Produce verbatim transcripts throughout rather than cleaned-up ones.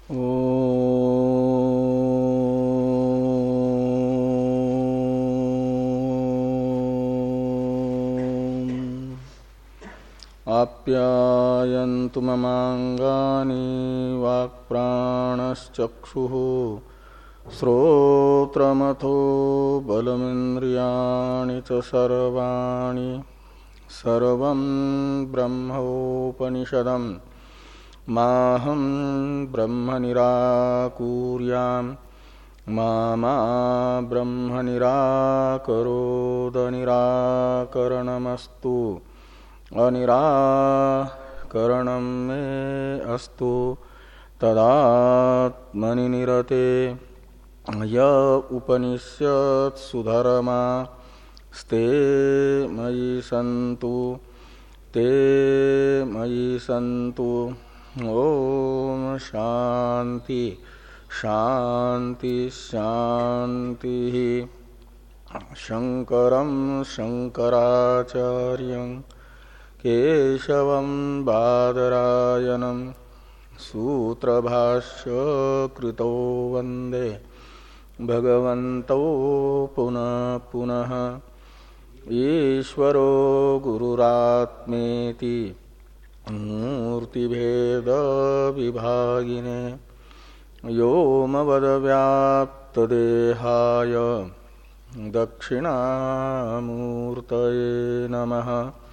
ओ आप्यायन्तु ममाङ्गानि वाक्प्राणश्चक्षुः श्रोत्रमथो बलमिन्द्रियाणि च सर्वाणि सर्वं ब्रह्मोपनिषदम् माहं ब्रह्म निराकुर्यां मा मा ब्रह्म निराकरोद निराकरणमस्तु अनिराकरणं मे अस्तु तदात्मनि निरते य उपनिषत्सु धर्मा स्ते मयि सन्तु ते मयि सन्तु। ओम शांति शांति शांति। शंकरं शंकराचार्यं केशवं बादरायणं सूत्रभाष्य कृतो वंदे भगवन्तौ पुनः पुनः। ईश्वरो गुरुरात्मेति मूर्तिभेद विभागिने व्योमवद्व्याप्तदेहाय दक्षिणामूर्तये नमः।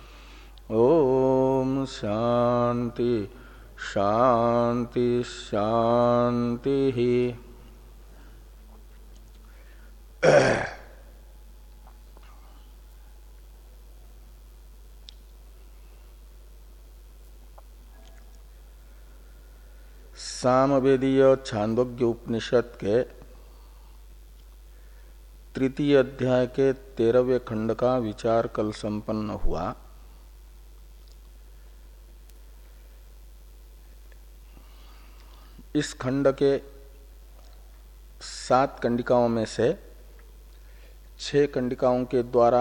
ओम शांति शांति शांति। सामवेदीय छांदोग्य उपनिषद के तृतीय अध्याय के तेरहवें खंड का विचार कल संपन्न हुआ। इस खंड के सात कंडिकाओं में से छह कंडिकाओं के द्वारा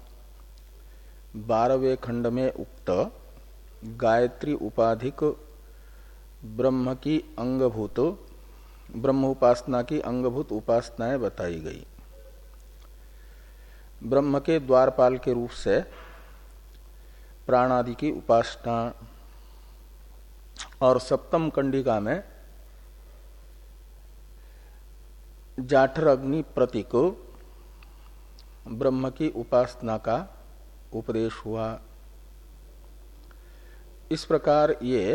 बारहवें खंड में उक्त गायत्री उपाधिक ब्रह्म की अंगभूत ब्रह्म उपासना की अंगभूत उपासनाएं बताई गई। ब्रह्म के द्वारपाल के रूप से प्राणादि की उपासना और सप्तम कंडिका में जाठर अग्नि प्रतीक ब्रह्म की उपासना का उपदेश हुआ। इस प्रकार ये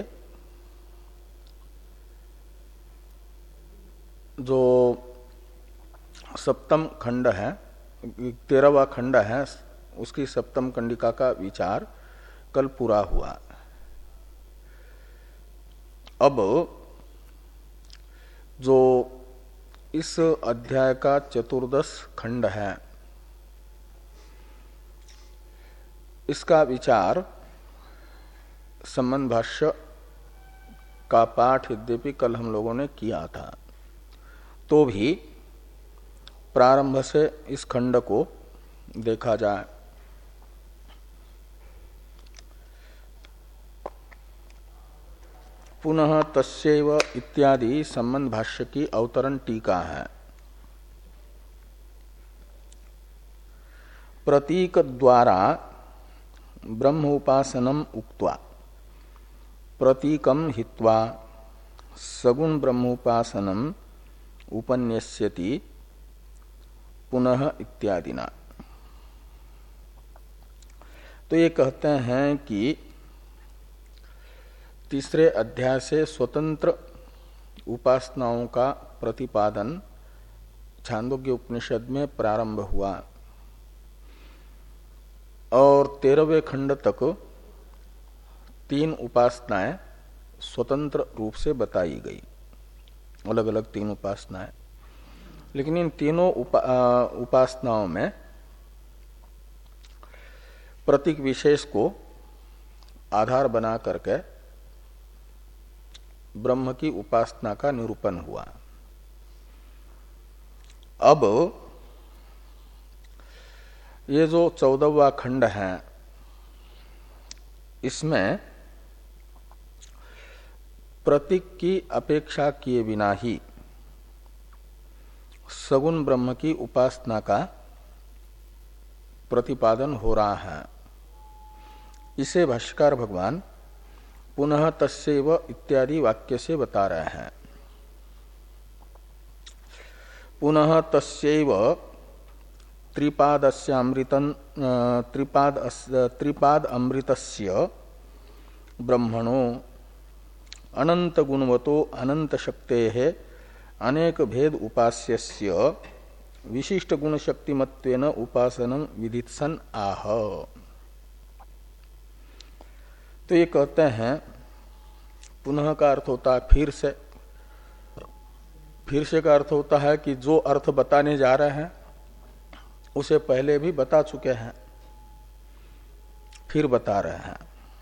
जो सप्तम खंड है, तेरहवा खंड है, उसकी सप्तम कंडिका का विचार कल पूरा हुआ। अब जो इस अध्याय का चतुर्दश खंड है, इसका विचार संबंध भाष्य का पाठ यद्यपि कल हम लोगों ने किया था, तो भी प्रारंभ से इस खंड को देखा जाए। पुनः तस्यैव इत्यादि संबंध भाष्य की अवतरण टीका है। प्रतीक द्वारा ब्रह्म उपासनम उक्त्वा प्रतीकम हित्वा सगुण ब्रह्मोपासनम उपन्यस्यति पुनः इत्यादिना। तो ये कहते हैं कि तीसरे अध्याय से स्वतंत्र उपासनाओं का प्रतिपादन छांदोग्य उपनिषद में प्रारंभ हुआ और तेरहवें खंड तक तीन उपासनाएं स्वतंत्र रूप से बताई गई, अलग अलग तीन उपासनाएं। लेकिन इन तीनों उपा, उपासनाओं में प्रतीक विशेष को आधार बना करके ब्रह्म की उपासना का निरूपण हुआ। अब ये जो चौदहवां खंड है, इसमें प्रतीक की अपेक्षा किए बिना ही सगुण ब्रह्म की उपासना का प्रतिपादन हो रहा है। इसे भाष्यकार भगवान पुनः तस्यैव इत्यादि वाक्य से बता रहे हैं। पुनः तस्यैव त्रिपादस्य अमृतन त्रिपाद त्रिपाद अमृतस्य ब्रह्मणो अनंत गुणवतो अनंत शक्तेः अनेक भेद उपास्यस्य विशिष्ट गुण शक्तिमत्वेन उपासनं विदित्सन आह। तो ये कहते हैं पुनः का अर्थ होता है फिर से, फिर से का अर्थ होता है कि जो अर्थ बताने जा रहे हैं उसे पहले भी बता चुके हैं, फिर बता रहे हैं।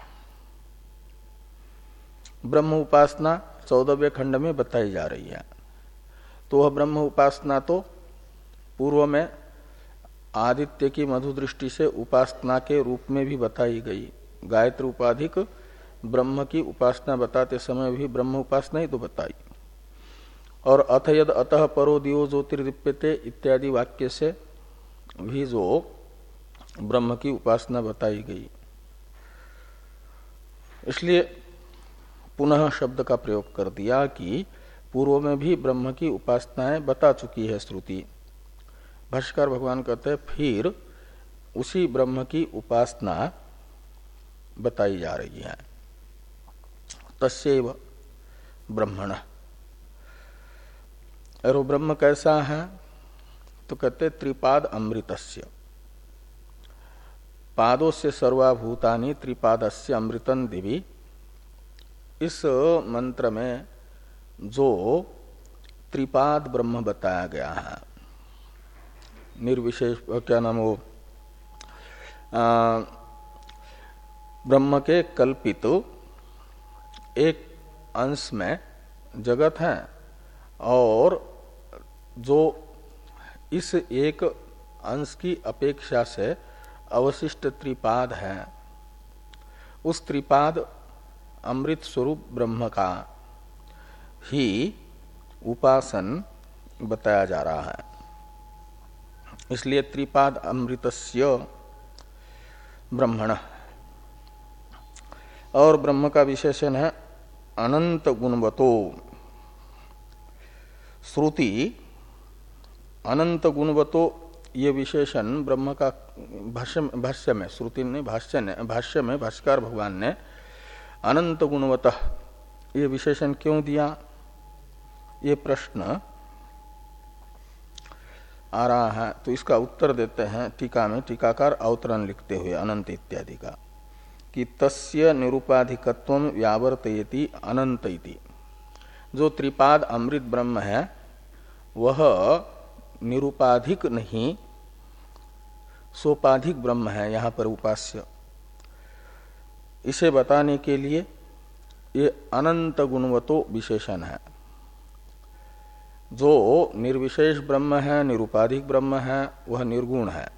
ब्रह्म उपासना चौदहवें खंड में बताई जा रही है। तो वह ब्रह्म उपासना तो पूर्व में आदित्य की मधु दृष्टि से उपासना के रूप में भी बताई गई। गायत्री उपाधिक ब्रह्म की उपासना बताते समय भी ब्रह्म उपासना ही तो बताई। और अथ यद अतः परो दियो ज्योतिर्दीप्यते इत्यादि वाक्य से भी जो ब्रह्म की उपासना बताई गई। इसलिए पुनः शब्द का प्रयोग कर दिया कि पूर्व में भी ब्रह्म की उपासनाएं बता चुकी है श्रुति। भाष्यकार भगवान कहते हैं फिर उसी ब्रह्म की उपासना बताई जा रही है। तस्यैव ब्रह्मण, और ब्रह्म कैसा है? तो कहते त्रिपाद अमृतस्य, पादों से सर्वाभूतानि त्रिपादस्य अमृतन दिवि। इस मंत्र में जो त्रिपाद ब्रह्म बताया गया है, निर्विशेष क्या नाम वो ब्रह्म के कल्पित एक अंश में जगत है, और जो इस एक अंश की अपेक्षा से अवशिष्ट त्रिपाद है, उस त्रिपाद अमृत स्वरूप ब्रह्म का ही उपासन बताया जा रहा है। इसलिए त्रिपाद अमृतस्य ब्रह्मण। और ब्रह्म का विशेषण है अनंत गुणवतो। श्रुति अनंत गुणवतो ये विशेषण ब्रह्म का भाष्य भाष्य में, श्रुति ने भाष्य ने भाष्य में भाष्यकार भगवान ने अनंत गुणवतः ये विशेषण क्यों दिया, ये प्रश्न आ रहा है। तो इसका उत्तर देते हैं टीका में, टीकाकार अवतरण लिखते हुए अनंत इत्यादि का, कि तस्य निरूपाधिकत्वम व्यावर्तयति अनंत इति। जो त्रिपाद अमृत ब्रह्म है वह निरूपाधिक नहीं सोपाधिक ब्रह्म है यहाँ पर उपास्य। इसे बताने के लिए ये अनंत गुणवतो विशेषण है। जो निर्विशेष ब्रह्म है, निरूपाधिक ब्रह्म है, वह निर्गुण है,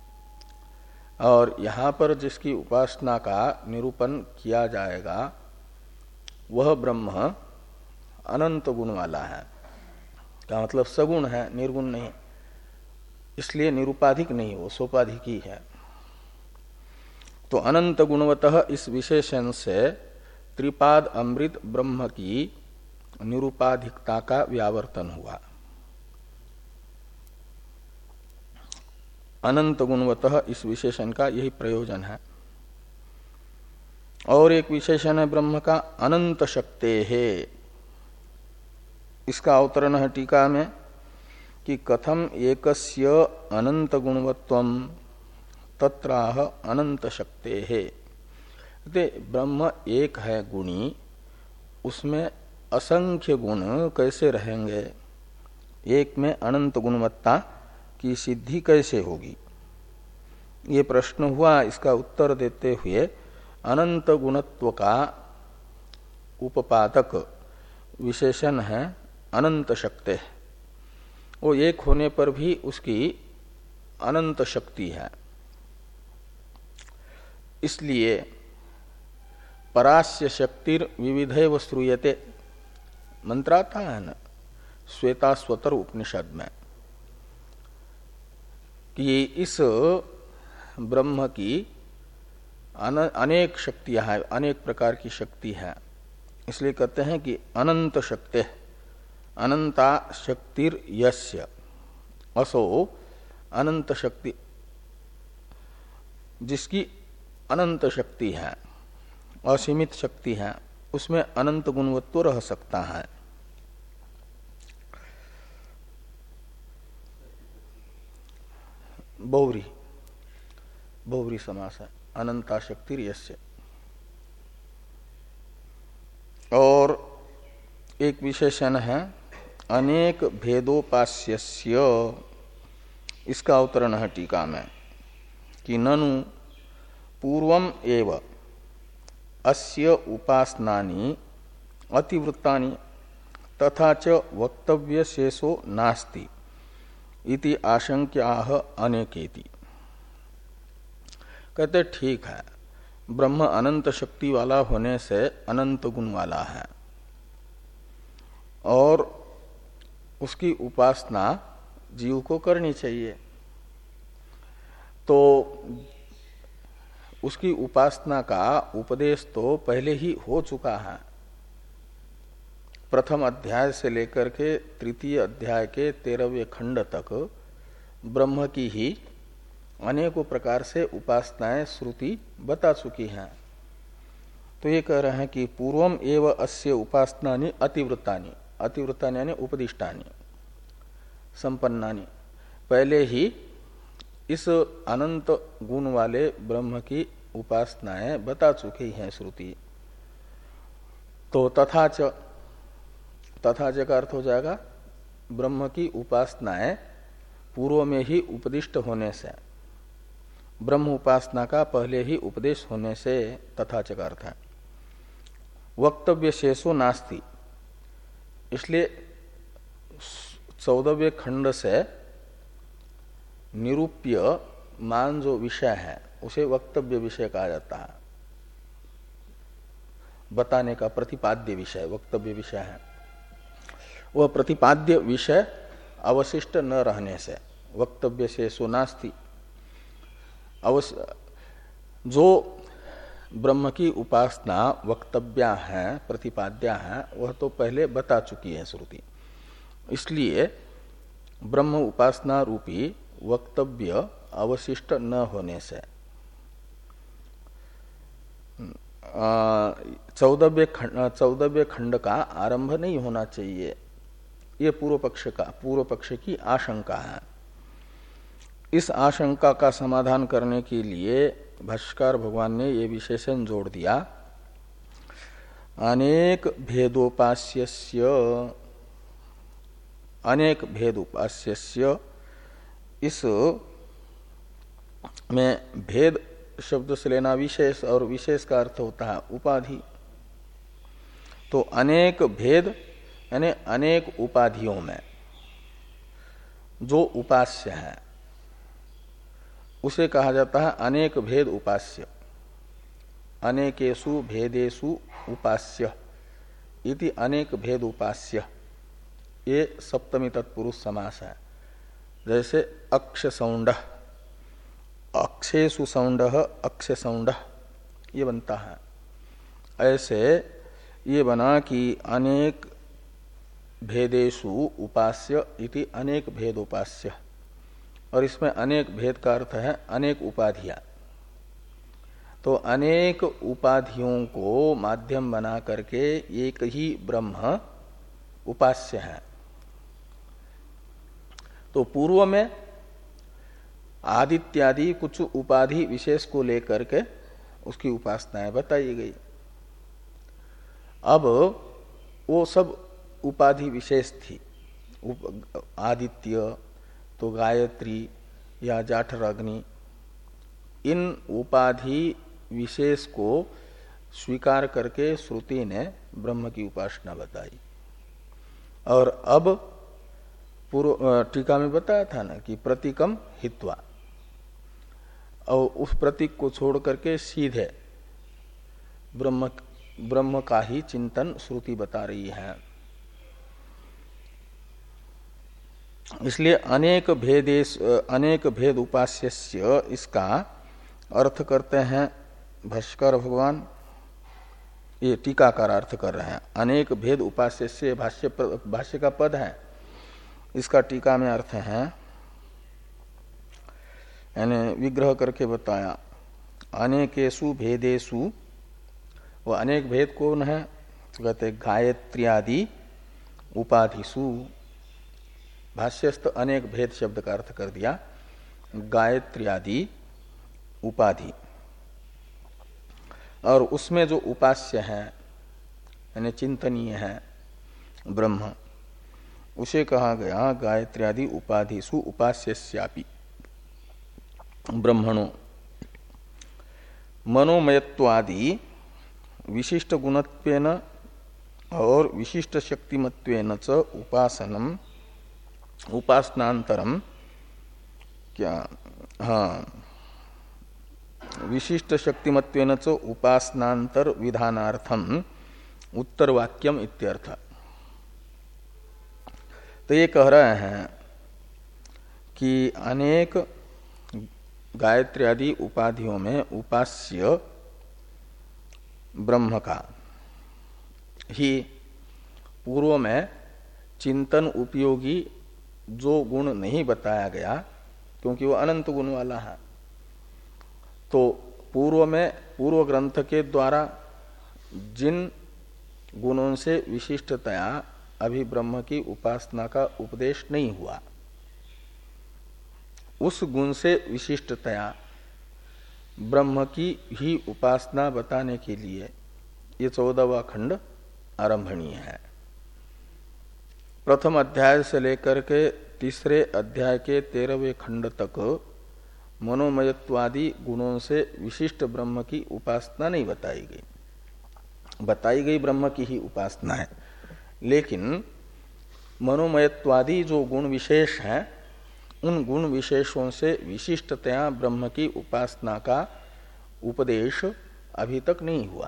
और यहाँ पर जिसकी उपासना का निरूपण किया जाएगा वह ब्रह्म अनंत गुण वाला है। का मतलब सगुण है, निर्गुण नहीं, इसलिए निरूपाधिक नहीं, वो सोपाधिक ही है। तो अनंत गुणवतः इस विशेषण से त्रिपाद अमृत ब्रह्म की निरूपाधिकता का व्यावर्तन हुआ। अनंत गुणवतः इस विशेषण का यही प्रयोजन है। और एक विशेषण है ब्रह्म का अनंत शक्ते है। इसका अवतरण है टीका में कि कथम एकस्य अनंत गुणवत्वम तत्राह अनंत शक्ते है। ब्रह्म एक है गुणी, उसमें असंख्य गुण कैसे रहेंगे, एक में अनंत गुणवत्ता की सिद्धि कैसे होगी, ये प्रश्न हुआ। इसका उत्तर देते हुए अनंत गुणत्व का उपपादक विशेषण है अनंत शक्ति। वो एक होने पर भी उसकी अनंत शक्ति है। इसलिए परास्य शक्तिर विविधैव श्रूयते मंत्र आता है ना श्वेताश्वतर उपनिषद में कि इस ब्रह्म की अनेक शक्तियां हैं, अनेक प्रकार की शक्ति है। इसलिए कहते हैं कि अनंत शक्ति, अनंता शक्तिर यस्य, असो अनंत शक्ति, जिसकी अनंत शक्ति है, असीमित शक्ति है, उसमें अनंत गुणवत्व रह सकता है। बहुरी बहुरी समास है, अनंता शक्ति यस्य। और एक विशेषण है अनेक भेदोपास्यस्य, इसका अवतरण है टीका में कि ननु पूर्वम एव अस्य उपासनानि अतिवृत्तानि तथा च वक्तव्य शेषो नास्ति इति आशंक्याः अनेकेति। कहते ठीक है, ब्रह्म अनंत शक्ति वाला होने से अनंत गुण वाला है और उसकी उपासना जीव को करनी चाहिए। तो उसकी उपासना का उपदेश तो पहले ही हो चुका है। प्रथम अध्याय से लेकर के तृतीय अध्याय के तेरहवें खंड तक ब्रह्म की ही अनेकों प्रकार से उपासनाएं श्रुति बता चुकी हैं। तो ये कह रहे हैं कि पूर्वम एव अस्य उपासनानि अतिवृत्तानि, अतिवृत्तानि यानी उपदिष्टानि संपन्नानि, पहले ही इस अनंत गुण वाले ब्रह्म की उपासनाएं बता चुकी हैं श्रुति। तो तथा च, तथा च का अर्थ हो जाएगा ब्रह्म की उपासनाएं पूर्व में ही उपदिष्ट होने से, ब्रह्म उपासना का पहले ही उपदेश होने से तथा च का अर्थ है। वक्तव्य शेषो नास्ति, इसलिए चौदहवें खंड से निरूप्य मान जो विषय है उसे वक्तव्य विषय कहा जाता है। बताने का प्रतिपाद्य विषय वक्तव्य विषय है। वह प्रतिपाद्य विषय अवशिष्ट न रहने से वक्तव्य शेषो नास्ति। अवश्य जो ब्रह्म की उपासना वक्तव्या है, प्रतिपाद्या है, वह तो पहले बता चुकी है श्रुति। इसलिए ब्रह्म उपासना रूपी वक्तव्य अवशिष्ट न होने से चौदहवें खंड चौदहवें खंड का आरंभ नहीं होना चाहिए, ये पूर्व पक्ष का पूर्व पक्ष की आशंका है। इस आशंका का समाधान करने के लिए भाष्यकार भगवान ने ये विशेषण जोड़ दिया, अनेक भेदोपास्यस्य, अनेक भेदोपास्यस्य। इस में भेद शब्द से लेना विशेष, और विशेष का अर्थ होता है उपाधि। तो अनेक भेद यानी अनेक उपाधियों में जो उपास्य है उसे कहा जाता है अनेक भेद उपास्य। अनेकेषु भेदेषु उपास्य इति अनेक भेद उपास्य, ये सप्तमी तत्पुरुष समास है। जैसे अक्ष सौंड, अक्षेषु सौंड, अक्ष सौंड, ये बनता है। ऐसे ये बना कि अनेक भेदेषु उपास्य इति अनेक भेद उपास्य, और इसमें अनेक भेद का अर्थ है अनेक उपाधियां। तो अनेक उपाधियों को माध्यम बना करके एक ही ब्रह्म उपास्य है। तो पूर्व में आदित्यादि कुछ उपाधि विशेष को लेकर के उसकी उपासनाएं बताई गई। अब वो सब उपाधि विशेष थी। आदित्य तो गायत्री या जाठर अग्नि, इन उपाधि विशेष को स्वीकार करके श्रुति ने ब्रह्म की उपासना बताई। और अब पूर्व टीका में बताया था ना कि प्रतीकम हित्वा, और उस प्रतीक को छोड़ करके सीधे ब्रह्म ब्रह्म का ही चिंतन श्रुति बता रही है। इसलिए अनेक भेदेश अनेक भेद उपास्यस्य इसका अर्थ करते हैं भाष्कर भगवान, ये टीकाकार अर्थ कर रहे हैं। अनेक भेद उपास्यस्य भाष्य भाष्य का पद है, इसका टीका में अर्थ है, यानी विग्रह करके बताया। अनेकेषु भेदेषु, वो अनेक भेद कौन है तो कहते गायत्र्यादि उपाधिषु। भाष्यस्थ अनेक भेद शब्द का अर्थ कर दिया गायत्र्यादि उपाधि, और उसमें जो उपास्य है यानी चिंतनीय है ब्रह्म, उसे कहा गया गायत्र्यादि उपाधिषु उपास्यस्यापि ब्रह्मणो मनोमयत्वादि विशिष्ट गुणत्वेन और विशिष्ट शक्तिमत्वेन च उपासनम उपासनांतरम क्या हाँ विशिष्ट शक्तिमत्वेन च उपासनांतर विधानार्थम उत्तर वाक्यम इत्यर्थ। तो ये कह रहे हैं कि अनेक गायत्री आदि उपाधियों में उपास्य ब्रह्म का ही पूर्व में चिंतन उपयोगी जो गुण नहीं बताया गया, क्योंकि वो अनंत गुण वाला है, तो पूर्व में पूर्व ग्रंथ के द्वारा जिन गुणों से विशिष्टतया अभी ब्रह्म की उपासना का उपदेश नहीं हुआ, उस गुण से विशिष्टतया ब्रह्म की ही उपासना बताने के लिए ये चौदहवां खंड आरंभणीय है। प्रथम अध्याय से लेकर के तीसरे अध्याय के तेरहवें खंड तक मनोमयत्वादि गुणों से विशिष्ट ब्रह्म की उपासना नहीं बताई गई, बताई गई ब्रह्म की ही उपासना है, लेकिन मनोमयत्वादि जो गुण विशेष हैं उन गुण विशेषों से विशिष्टतया ब्रह्म की उपासना का उपदेश अभी तक नहीं हुआ,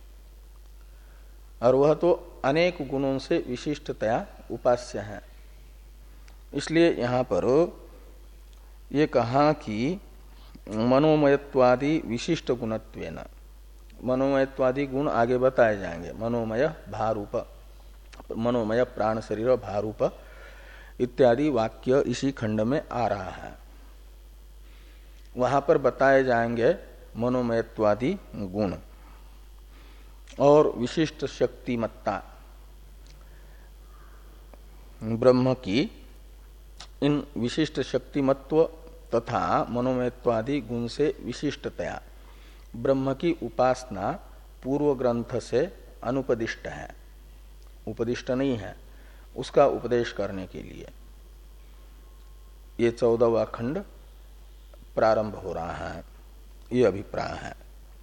और वह तो अनेक गुणों से विशिष्टतया उपास्य है। इसलिए यहाँ पर ये कहा कि मनोमयत्वादि विशिष्ट गुणत्वेन, मनोमयत्वादि गुण आगे बताए जाएंगे, मनोमय भारूप, मनोमय प्राण शरीर भारूप इत्यादि वाक्य इसी खंड में आ रहा है। वहां पर बताए जाएंगे मनोमयत्वादि गुण और विशिष्ट शक्तिमत्ता ब्रह्म की। इन विशिष्ट शक्तिमत्व तथा मनोमयत्वादि गुण से विशिष्टतया ब्रह्म की उपासना पूर्व ग्रंथ से अनुपदिष्ट है, उपदिष्ट नहीं है, उसका उपदेश करने के लिए ये चौदहवां खंड प्रारंभ हो रहा है, ये अभिप्राय है।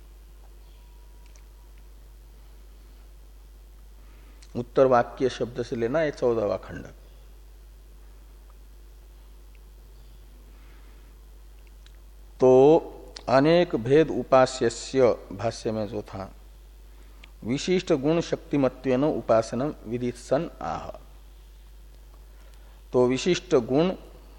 उत्तर वाक्य शब्द से लेना ये चौदहवां खंड। तो अनेक भेद उपास्यस्य भाष्य में जो था विशिष्ट गुण शक्तिमत्वेन उपासनम विदित सन आह, तो विशिष्ट गुण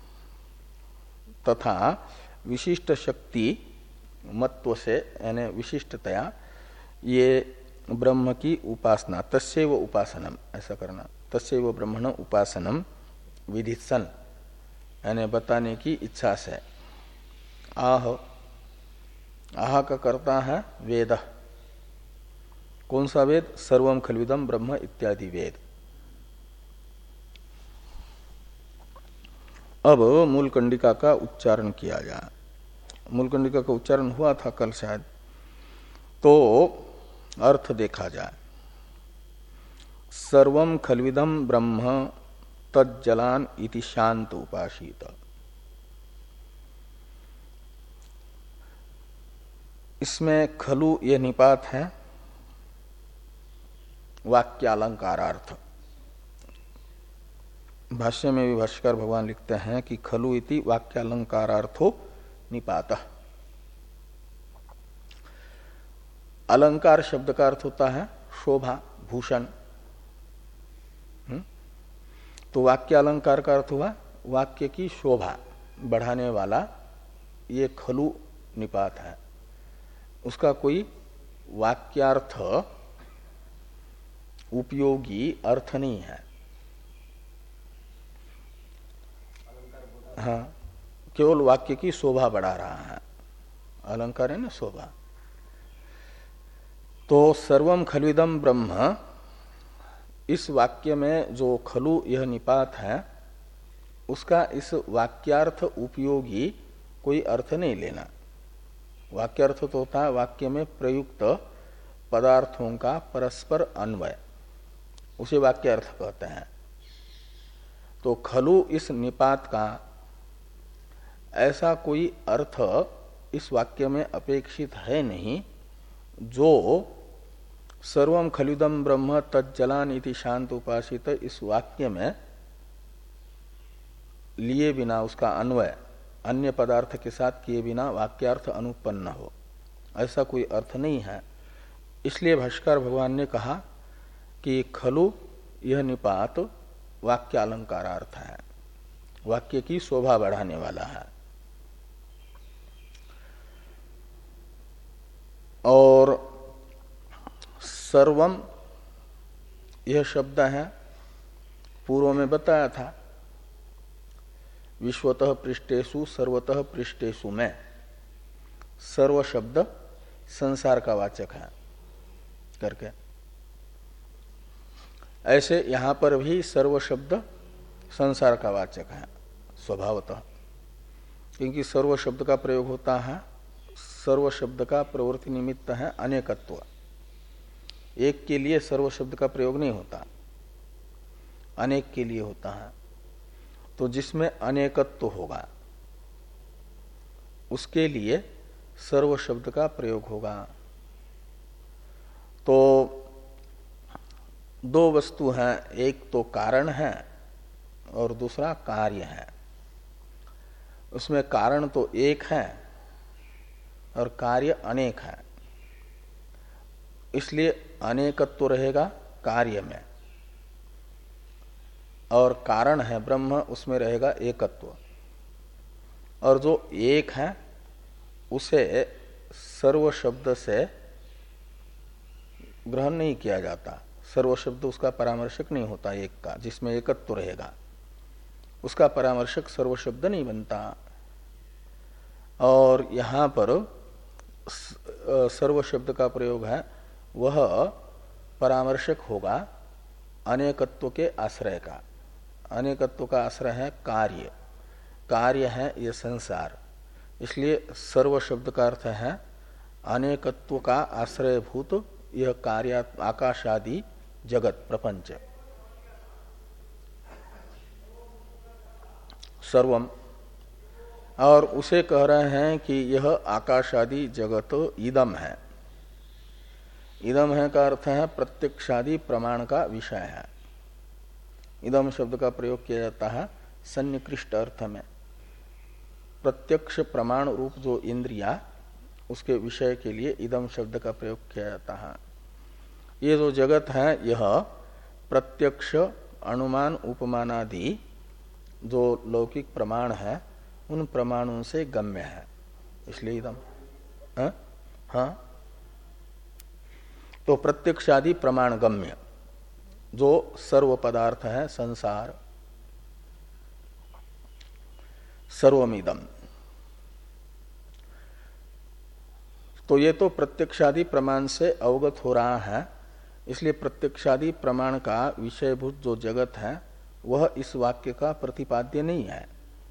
तथा विशिष्ट शक्ति मत्व से यानी विशिष्टतया ये ब्रह्म की उपासना, तस्यैव उपासनम ऐसा करना, तस्यैव ब्रह्मण उपासनम विदित सन यानी बताने की इच्छा से। आह, आह का करता है वेद, कौन सा वेद? सर्वम खल्विदम ब्रह्म इत्यादि वेद। अब मूल कंडिका का उच्चारण किया जाए। मूल कंडिका का उच्चारण हुआ था कल शायद, तो अर्थ देखा जाए। सर्वम खल्विदम ब्रह्म तज्जलान इति शांत उपासित। इसमें खलु यह निपात है वाक्यालंकारार्थ। भाष्य में भी भाष्यकार भगवान लिखते हैं कि खलु इति वाक्यालंकारार्थो निपातः। अलंकार शब्द का अर्थ होता है शोभा, भूषण। तो वाक्य अलंकार का अर्थ हुआ वाक्य की शोभा बढ़ाने वाला ये खलु निपात है, उसका कोई वाक्यार्थ उपयोगी अर्थ नहीं है। हाँ, केवल वाक्य की शोभा बढ़ा रहा है। अलंकार है ना शोभा। तो सर्वम खलुदम ब्रह्म, इस वाक्य में जो खलु यह निपात है उसका इस वाक्यार्थ उपयोगी कोई अर्थ नहीं लेना। वाक्यार्थ तो होता है वाक्य में प्रयुक्त पदार्थों का परस्पर अन्वय, उसे वाक्यार्थ कहते हैं। तो खलु इस निपात का ऐसा कोई अर्थ इस वाक्य में अपेक्षित है नहीं जो सर्वम खलुदम ब्रह्म तज्जलान इति शांत उपासित इस वाक्य में लिए बिना उसका अन्वय अन्य पदार्थ के साथ किए बिना वाक्यार्थ अनुपन्न हो, ऐसा कोई अर्थ नहीं है। इसलिए भाष्कर भगवान ने कहा कि खलु यह निपात वाक्य अलंकारार्थ है, वाक्य की शोभा बढ़ाने वाला है। और सर्वम यह शब्द है, पूर्व में बताया था विश्वतः पृष्ठेषु सर्वतः पृष्ठेषु में सर्व शब्द संसार का वाचक है करके। ऐसे यहां पर भी सर्व शब्द संसार का वाचक है स्वभावतः, क्योंकि सर्व शब्द का प्रयोग होता है, सर्व शब्द का प्रवृत्ति निमित्त है अनेकत्व। एक के लिए सर्व शब्द का प्रयोग नहीं होता, अनेक के लिए होता है। तो जिसमें अनेकत्व होगा उसके लिए सर्व शब्द का प्रयोग होगा। तो दो वस्तु हैं, एक तो कारण है और दूसरा कार्य है। उसमें कारण तो एक है और कार्य अनेक है, इसलिए अनेकत्व रहेगा कार्य में, और कारण है ब्रह्म उसमें रहेगा एकत्व। और जो एक है उसे सर्व शब्द से ग्रहण नहीं किया जाता, सर्व शब्द उसका परामर्शक नहीं होता। एक का जिसमें एकत्व रहेगा उसका परामर्शक सर्व शब्द नहीं बनता। और यहां पर सर्व शब्द का प्रयोग है, वह परामर्शक होगा अनेकत्व के आश्रय का। अनेकत्व का आश्रय है कार्य, कार्य है ये संसार, इसलिए सर्व शब्द का अर्थ है अनेकत्व का आश्रयभूत यह कार्य आकाश आदि जगत प्रपंच। सर्वम, और उसे कह रहे हैं कि यह आकाश आदि जगत इदम है। इदम है का अर्थ है प्रत्यक्षादि प्रमाण का विषय है। इदम शब्द का प्रयोग किया जाता है सन्निकृष्ट अर्थ में, प्रत्यक्ष प्रमाण रूप जो इंद्रिया उसके विषय के लिए इदम शब्द का प्रयोग किया जाता है। ये जो जगत है यह प्रत्यक्ष अनुमान उपमानादि जो लौकिक प्रमाण है उन प्रमाणों से गम्य है, इसलिए इदम। हाँ, हाँ? तो प्रत्यक्षादि प्रमाण गम्य जो सर्व पदार्थ है संसार, सर्वमिदम। तो ये तो प्रत्यक्षादि प्रमाण से अवगत हो रहा है, इसलिए प्रत्यक्षादि प्रमाण का विषयभूत जो जगत है वह इस वाक्य का प्रतिपाद्य नहीं है।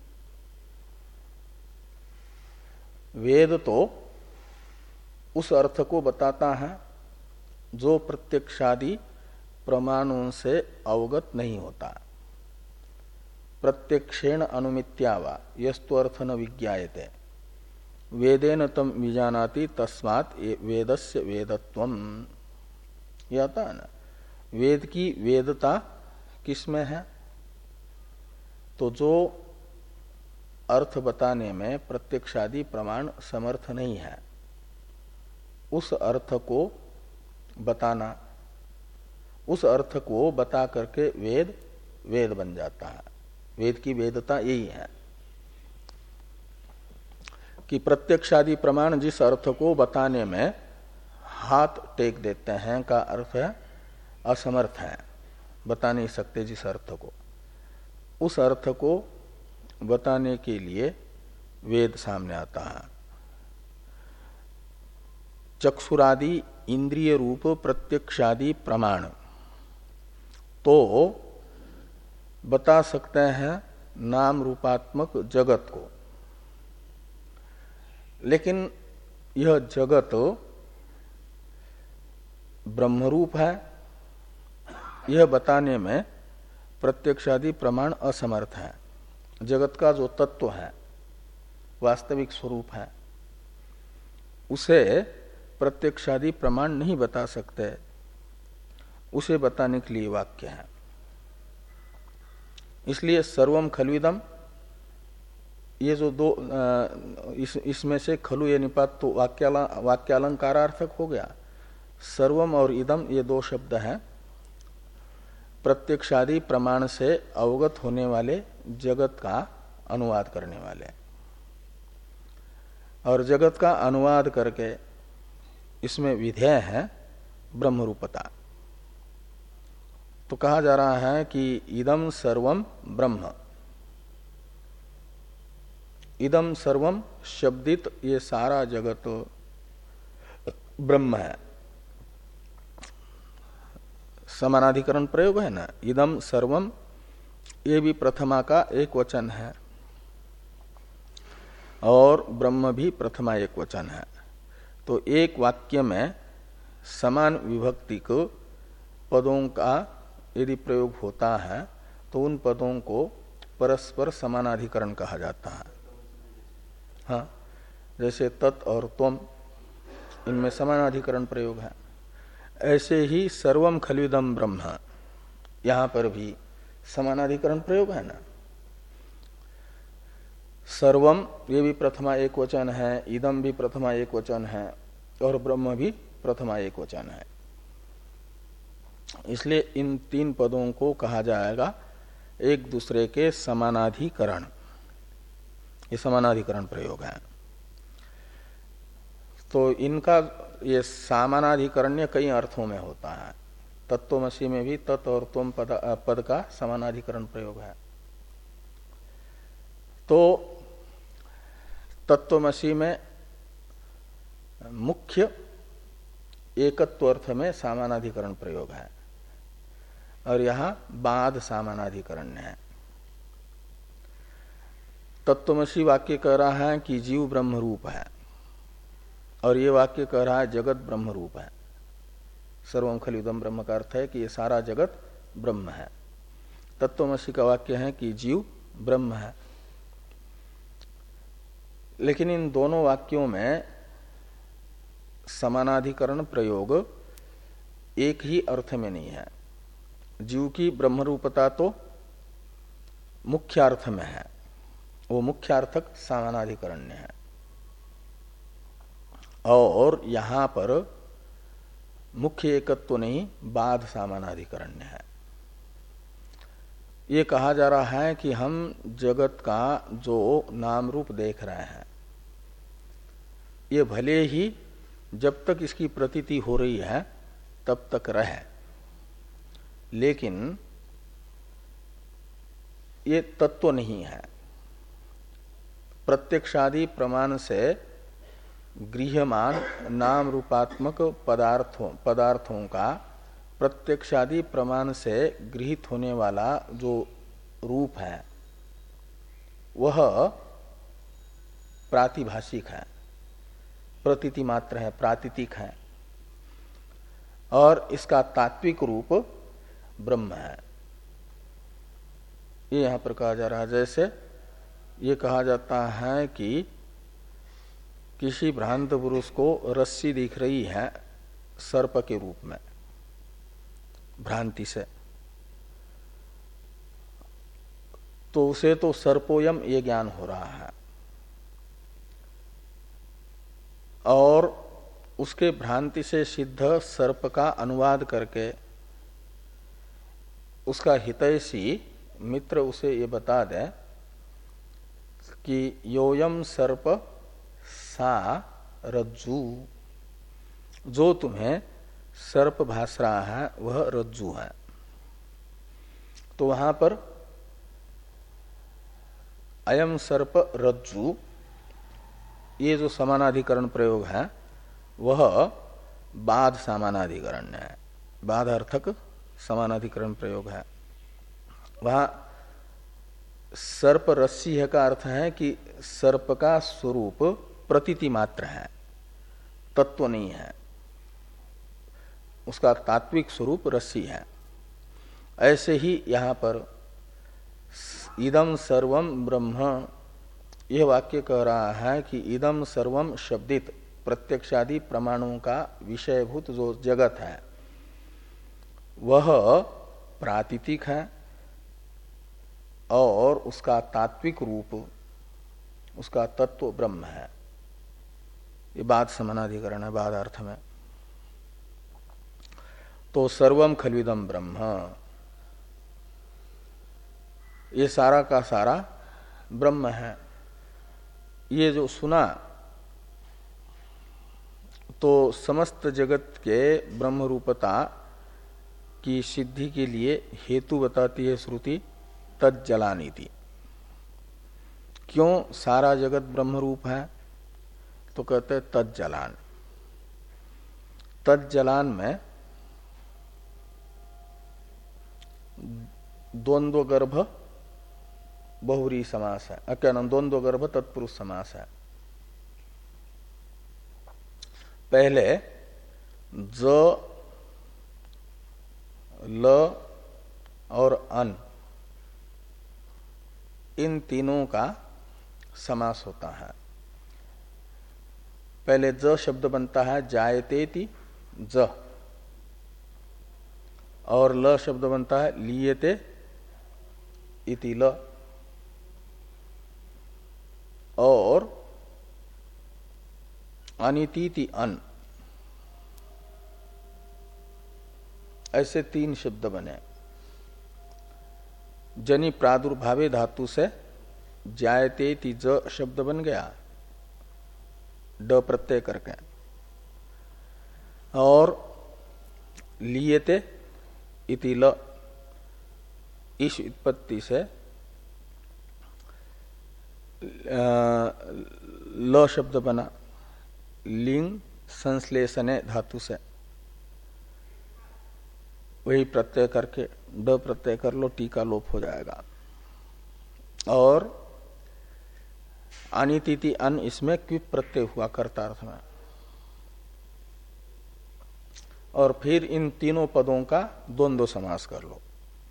वेद तो उस अर्थ को बताता है जो प्रत्यक्षादि प्रमाणों से अवगत नहीं होता। प्रत्यक्षेण अनुमित्यावा यस्तु अर्थ न विज्ञायते वेदेन तम विजानाति तस्मात् वेदस्य वेदत्वम। यह आता है ना, वेद की वेदता किसमें है? तो जो अर्थ बताने में प्रत्यक्षादि प्रमाण समर्थ नहीं है उस अर्थ को बताना, उस अर्थ को बता करके वेद वेद बन जाता है। वेद की वेदता यही है कि प्रत्यक्षादि प्रमाण जिस अर्थ को बताने में हाथ टेक देते हैं का अर्थ है असमर्थ है, बता नहीं सकते जिस अर्थ को, उस अर्थ को बताने के लिए वेद सामने आता है। चक्षुरादि इंद्रिय रूप प्रत्यक्षादि प्रमाण तो बता सकते हैं नाम रूपात्मक जगत को, लेकिन यह जगत ब्रह्मरूप है, यह बताने में प्रत्यक्षादि प्रमाण असमर्थ है। जगत का जो तत्व है, वास्तविक स्वरूप है, उसे प्रत्यक्षादि प्रमाण नहीं बता सकते, उसे बताने के लिए वाक्य है। इसलिए सर्वम खलुइदम, ये जो दो इस इसमें से खलु ये निपात तो वाक्याला वाक्यालंकारार्थक हो गया। सर्वम और इदम ये दो शब्द हैं प्रत्यक्षादि प्रमाण से अवगत होने वाले जगत का अनुवाद करने वाले, और जगत का अनुवाद करके इसमें विधेय है ब्रह्मरूपता। तो कहा जा रहा है कि इदम सर्वम ब्रह्म, इदम सर्वम शब्दित ये सारा जगत ब्रह्म है। समानाधिकरण प्रयोग है ना, इदम सर्वम, ये भी प्रथमा का एक वचन है और ब्रह्म भी प्रथमा एक वचन है। तो एक वाक्य में समान विभक्ति को पदों का यदि प्रयोग होता है तो उन पदों को परस्पर समानाधिकरण कहा जाता है। हाँ, जैसे तत् और त्वम, इनमें समानाधिकरण प्रयोग है। ऐसे ही सर्वम खलुइदम ब्रह्म, यहां पर भी समानाधिकरण प्रयोग है ना। सर्वम ये भी प्रथमा एक वचन है, इदम भी प्रथमा एक वचन है और ब्रह्म भी प्रथमा एक वचन है। इसलिए इन तीन पदों को कहा जाएगा एक दूसरे के समानाधिकरण, ये समानाधिकरण प्रयोग है। तो इनका ये समानाधिकरण्य कई अर्थों में होता है। तत्वमसि में भी तत् और त्वम पद, पद का समानाधिकरण प्रयोग है। तो तत्वमसि में मुख्य एकत्व अर्थ में समानाधिकरण प्रयोग है और यहां बाद समानाधिकरण है। तत्वमसि वाक्य कह रहा है कि जीव ब्रह्म रूप है और ये वाक्य कह रहा है जगत ब्रह्म रूप है। सर्वम खलुइदम ब्रह्म का अर्थ है कि ये सारा जगत ब्रह्म है। तत्वमसि का वाक्य है कि जीव ब्रह्म है। लेकिन इन दोनों वाक्यों में समानाधिकरण प्रयोग एक ही अर्थ में नहीं है। जीव की ब्रह्मरूपता तो मुख्य अर्थ में है, वो मुख्यार्थक समानाधिकरण्य है, और यहां पर मुख्य एकत्व नहीं बाध समानाधिकरण्य है। ये कहा जा रहा है कि हम जगत का जो नाम रूप देख रहे हैं, ये भले ही जब तक इसकी प्रतीति हो रही है तब तक रहे, लेकिन ये तत्व नहीं है। प्रत्यक्षादि प्रमाण से गृह्यमान नाम रूपात्मक पदार्थों पदार्थों का प्रत्यक्षादि प्रमाण से गृहीत होने वाला जो रूप है वह प्रातिभाषिक है, प्रतीति मात्र है, प्रातितिक है, और इसका तात्विक रूप ब्रह्म है। ये यहां पर कहा जा रहा है। जैसे ये कहा जाता है कि किसी भ्रांत पुरुष को रस्सी दिख रही है सर्प के रूप में भ्रांति से, तो उसे तो सर्पोयम ये ज्ञान हो रहा है, और उसके भ्रांति से सिद्ध सर्प का अनुवाद करके उसका हितैषी मित्र उसे ये बता दे कि योयम सर्प सा रज्जु, जो तुम्हें सर्प भास रहा है वह रज्जु है। तो वहां पर अयम सर्प रज्जु, ये जो समानाधिकरण प्रयोग है वह बाध समानाधिकरण है, बाध अर्थक समानाधिकरण प्रयोग है। वहां सर्प रस्सी है का अर्थ है कि सर्प का स्वरूप प्रतीति मात्र है, तत्व नहीं है, उसका तात्विक स्वरूप रस्सी है। ऐसे ही यहां पर इदम सर्वम ब्रह्म, यह वाक्य कह रहा है कि इदम सर्वम शब्दित प्रत्यक्षादि प्रमाणों का विषयभूत जो जगत है वह प्रातीतिक है और उसका तात्विक रूप, उसका तत्व ब्रह्म है। ये बात समानाधिकरण है बाद अर्थ में। तो सर्वम खलविदम ब्रह्म, ये सारा का सारा ब्रह्म है। ये जो सुना तो समस्त जगत के ब्रह्म रूपता की सिद्धि के लिए हेतु बताती है श्रुति तज्जलानीति। क्यों सारा जगत ब्रह्म रूप है? तो कहते हैं तज्जलान। तज्जलान में द्वंद्व गर्भ बहुरी समास है, क्या नाम, द्वंद्व गर्भ तत्पुरुष समास है। पहले ज ल और अन, इन तीनों का समास होता है। पहले ज शब्द बनता है जायतेति ज, और ल शब्द बनता है लीयते इति ल, और अनितीति अन, ऐसे तीन शब्द बने। जनि प्रादुर्भावे धातु से जायतेति ज शब्द बन गया ड प्रत्यय करके, और लियते इति ल, इस उत्पत्ति से ल शब्द बना लिंग संश्लेषणे धातु से, वही प्रत्यय करके ड प्रत्यय कर लो, टीका लोप हो जाएगा। और अनितिति अन, इसमें क्विप प्रत्यय हुआ कर्तार्थ में। और फिर इन तीनों पदों का द्वंद्व समास कर लो,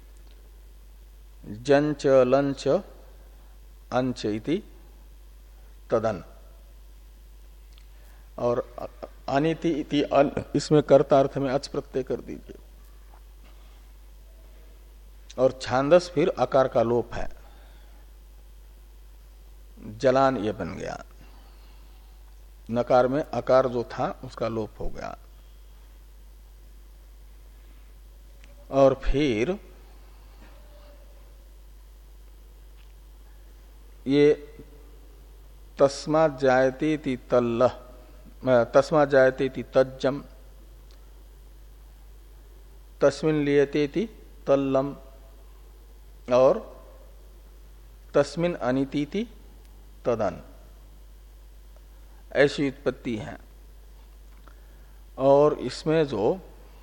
जंच लंच अंच इति तदन, और अनिति इति अन, इसमें कर्तार्थ में अच प्रत्यय कर दीजिए। और छांदस फिर आकार का लोप है, जलान ये बन गया, नकार में आकार जो था उसका लोप हो गया। और फिर ये तस्मात् जायते ति तल्ल, तस्मात् जायते ति तज्जम, तस्मिन् लियते ति तल्लम, और तस्मिन् अनितीति तदन, ऐसी उत्पत्ति है। और इसमें जो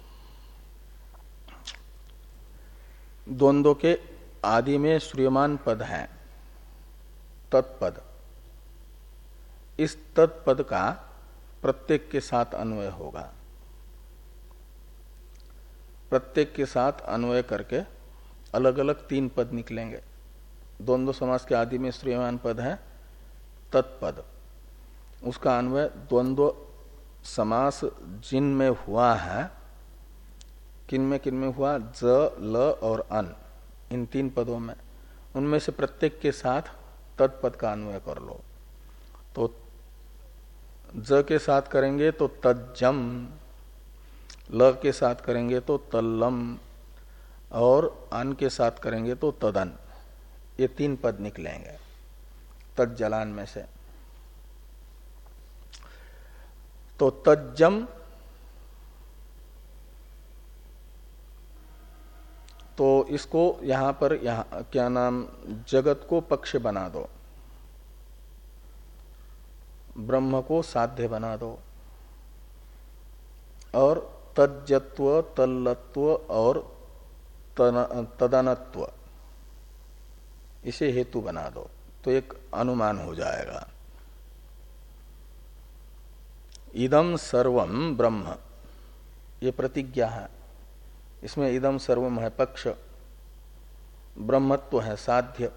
द्वंद्व के आदि में श्रूयमान पद है तत्पद, इस तत्पद का प्रत्येक के साथ अन्वय होगा। प्रत्येक के साथ अन्वय करके अलग अलग तीन पद निकलेंगे। द्वंद्व समास के आदि में श्रूयमान पद है तत्पद, उसका अन्वय द्वंद्व समास जिन में हुआ है, किन में किन में हुआ, ज ल और अन, इन तीन पदों में, उनमें से प्रत्येक के साथ तत्पद का अन्वय कर लो। तो ज के साथ करेंगे तो तज्जम, ल के साथ करेंगे तो तल्लम, और अन के साथ करेंगे तो तदन, ये तीन पद निकलेंगे तज्जलान में से। तो तज्जम तो इसको यहां पर यहां क्या नाम, जगत को पक्ष बना दो, ब्रह्म को साध्य बना दो, और तज्जत्व, तल्लत्व और तदनत्व इसे हेतु बना दो, तो एक अनुमान हो जाएगा। इदम सर्वम ब्रह्म, ये प्रतिज्ञा है, इसमें इदम सर्वम है पक्ष, ब्रह्मत्व है साध्य,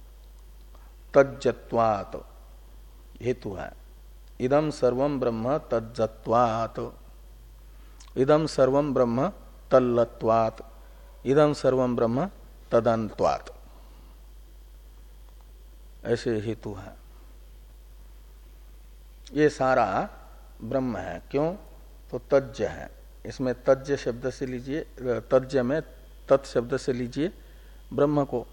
तज्जत्वात् हेतु है। इदम सर्वम ब्रह्म तज्जत्वात्, इदम सर्वम ब्रह्म तल्लत्वात्, इदम सर्वम ब्रह्म तदन्त्वात्, ऐसे हेतु है। ये सारा ब्रह्म है, क्यों? तो तज्ज है, इसमें तज्ज शब्द से लीजिए, तज्ज में तत् शब्द से लीजिए ब्रह्म को,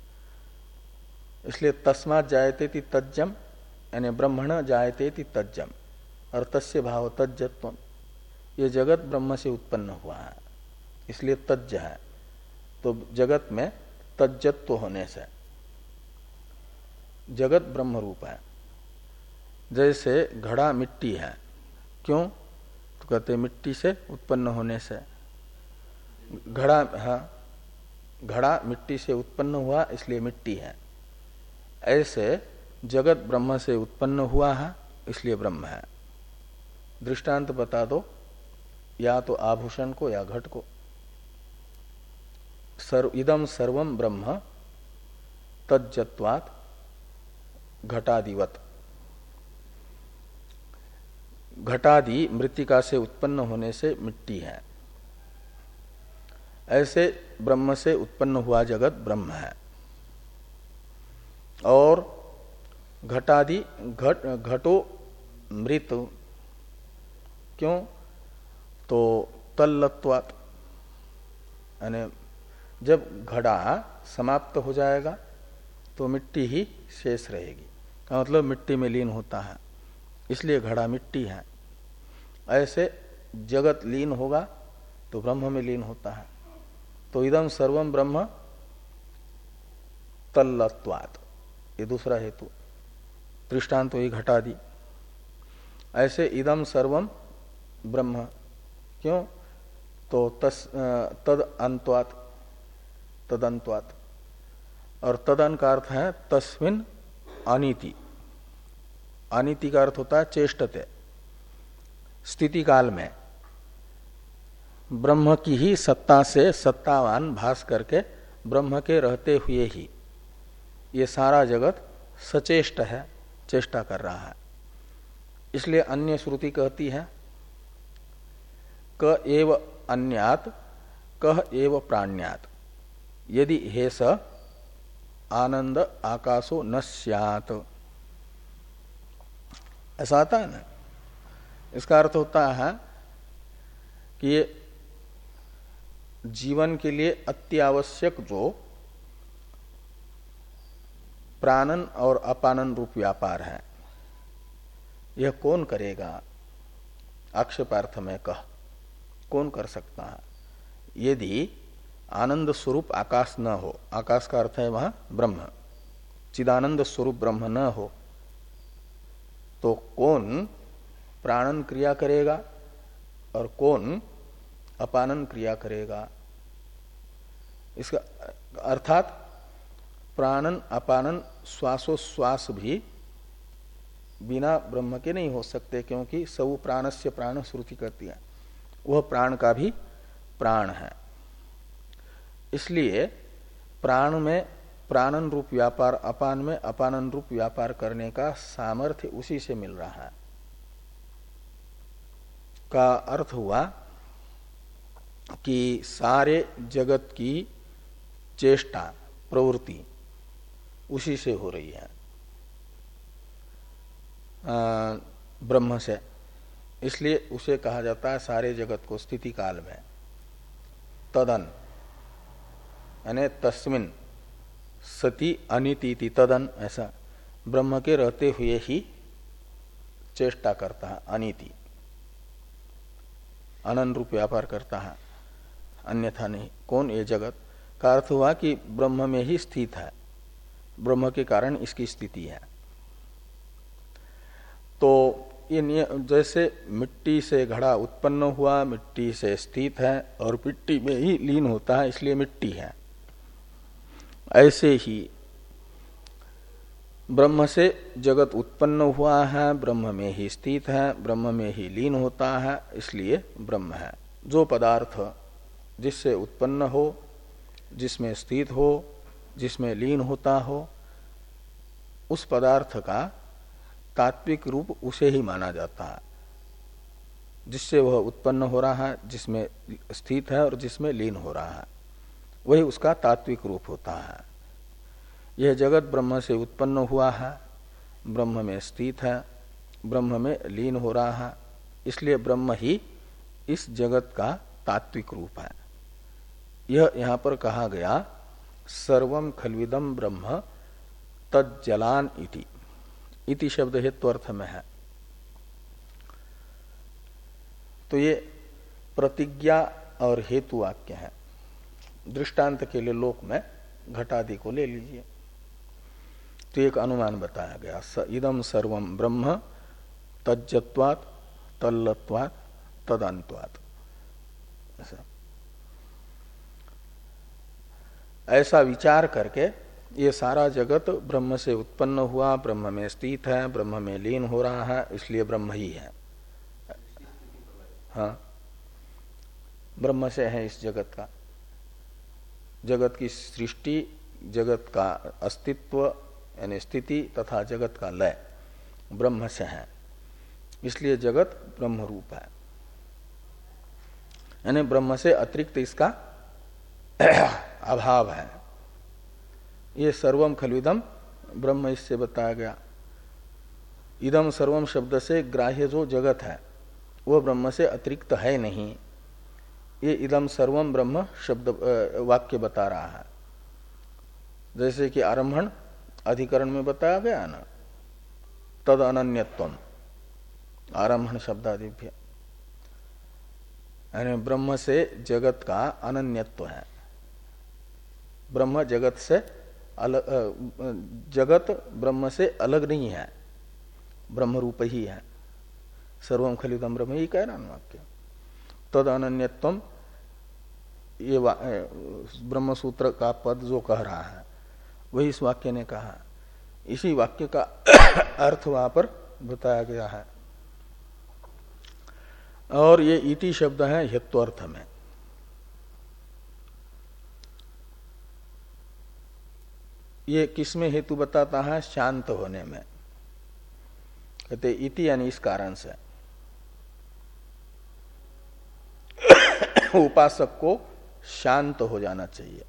इसलिए तस्मात् जायते ति तज्जम, यानी ब्रह्मण जायते ति तज्जम, और तस्य भाव तज्जत्वम, ये जगत ब्रह्म से उत्पन्न हुआ है, इसलिए तज्ज है। तो जगत में तज्जत्व होने से जगत ब्रह्म रूप है। जैसे घड़ा मिट्टी है, क्यों? तो कहते मिट्टी से उत्पन्न होने से, घड़ा, हाँ, घड़ा मिट्टी से उत्पन्न हुआ इसलिए मिट्टी है। ऐसे जगत ब्रह्म से उत्पन्न हुआ है इसलिए ब्रह्म है। दृष्टांत बता दो, या तो आभूषण को या घट को। सर्व इदम सर्वम ब्रह्म तज्जत्वात् घटादिवत, घटादि मृत्तिका से उत्पन्न होने से मिट्टी है, ऐसे ब्रह्म से उत्पन्न हुआ जगत ब्रह्म है। और घटादि घट घटो मृत, क्यों? तो तल्लत्वात्, यानी जब घड़ा समाप्त हो जाएगा तो मिट्टी ही शेष रहेगी, का मतलब मिट्टी में लीन होता है, इसलिए घड़ा मिट्टी है। ऐसे जगत लीन होगा तो ब्रह्म में लीन होता है। तो इदम सर्वम ब्रह्म तल्लत्वात्, ये दूसरा हेतु, दृष्टांत वही घटादि। ऐसे इदम सर्वम ब्रह्म, क्यों? तो तस तद अंत्वात्, तदंत्वात्, और तदन का अर्थ है तस्मिन अनीति। अनीति का अर्थ होता है चेष्टते, स्थिति काल में ब्रह्म की ही सत्ता से सत्तावान भास करके ब्रह्म के रहते हुए ही ये सारा जगत सचेष्ट है, चेष्टा कर रहा है। इसलिए अन्य श्रुति कहती है क एव अन्यात् कह एव प्राण्यात्, यदि हे स आनंद आकाशो न स्यात्, ऐसा आता है ना। इसका अर्थ होता है कि ये जीवन के लिए अत्यावश्यक जो प्राणन और अपानन रूप व्यापार है, यह कौन करेगा? आक्षेपार्थ में कह, कौन कर सकता है? यदि आनंद स्वरूप आकाश न हो, आकाश का अर्थ है वहां ब्रह्म, चिदानंद स्वरूप ब्रह्म न हो, तो कौन प्राणन क्रिया करेगा और कौन अपानन क्रिया करेगा? इसका अर्थात प्राणन अपानन श्वासोश्वास भी बिना ब्रह्म के नहीं हो सकते, क्योंकि सौ प्राणस्य प्राण श्रुति कहती है, वह प्राण का भी प्राण है। इसलिए प्राण में प्राणन रूप व्यापार, अपान में अपानन रूप व्यापार करने का सामर्थ्य उसी से मिल रहा है। का अर्थ हुआ कि सारे जगत की चेष्टा प्रवृत्ति उसी से हो रही है, ब्रह्म से। इसलिए उसे कहा जाता है सारे जगत को स्थिति काल में तदन, यानी तस्मिन सती अनिति तदन, ऐसा ब्रह्म के रहते हुए ही चेष्टा करता है, अनिति अनन रूप व्यापार करता है, अन्यथा नहीं। कौन? ये जगत का अर्थ हुआ कि ब्रह्म में ही स्थित है, ब्रह्म के कारण इसकी स्थिति है। तो ये जैसे मिट्टी से घड़ा उत्पन्न हुआ, मिट्टी से स्थित है और मिट्टी में ही लीन होता है, इसलिए मिट्टी है। ऐसे ही ब्रह्म से जगत उत्पन्न हुआ है, ब्रह्म में ही स्थित है, ब्रह्म में ही लीन होता है, इसलिए ब्रह्म है। जो पदार्थ जिससे उत्पन्न हो, जिसमें स्थित हो, जिसमें लीन होता हो, उस पदार्थ का तात्विक रूप उसे ही माना जाता है, जिससे वह उत्पन्न हो रहा है, जिसमें स्थित है और जिसमें लीन हो रहा है, वही उसका तात्विक रूप होता है। यह जगत ब्रह्म से उत्पन्न हुआ है, ब्रह्म में स्थित है, ब्रह्म में लीन हो रहा है, इसलिए ब्रह्म ही इस जगत का तात्विक रूप है। यह यहां पर कहा गया सर्वम खल्विदम ब्रह्म तज्जलान इति। इति शब्द हेत्वर्थ में है। तो ये प्रतिज्ञा और हेतु वाक्य है। दृष्टांत के लिए लोक में घटादि को ले लीजिए। तो एक अनुमान बताया गया, स इदम सर्वम ब्रह्म तज्जत्वात् तल्लत्वात् तदंत्वात्। ऐसा ऐसा विचार करके ये सारा जगत ब्रह्म से उत्पन्न हुआ, ब्रह्म में स्थित है, ब्रह्म में लीन हो रहा है, इसलिए ब्रह्म ही है। हाँ, ब्रह्म से है इस जगत का, जगत की सृष्टि, जगत का अस्तित्व यानी स्थिति तथा जगत का लय ब्रह्म से है, इसलिए जगत ब्रह्म रूप है। यानी ब्रह्म से अतिरिक्त इसका अभाव है। ये सर्वम खल्विदम ब्रह्म इससे बताया गया। इदम सर्वम शब्द से ग्राह्य जो जगत है वह ब्रह्म से अतिरिक्त है नहीं। ये इदम सर्वम ब्रह्म शब्द वाक्य बता रहा है। जैसे कि आरंभण अधिकरण में बताया गया ना, तद अनन्यत्वम आरंभण शब्दादिभ्य, यानी ब्रह्म से जगत का अनन्यत्व है। ब्रह्म जगत से अलग, जगत ब्रह्म से अलग नहीं है, ब्रह्म रूप ही है। सर्वम खलिदम ब्रह्म ही कह रहा ना वाक्य। तद अनन्यत्वम ये ब्रह्म सूत्र का पद जो कह रहा है वही इस वाक्य ने कहा। इसी वाक्य का अर्थ वहां पर बताया गया है। और ये इति शब्द है हेत्वर्थ में। ये किसमें हेतु बताता है? शांत होने में। कहते इति यानी इस कारण से उपासक को शांत हो जाना चाहिए,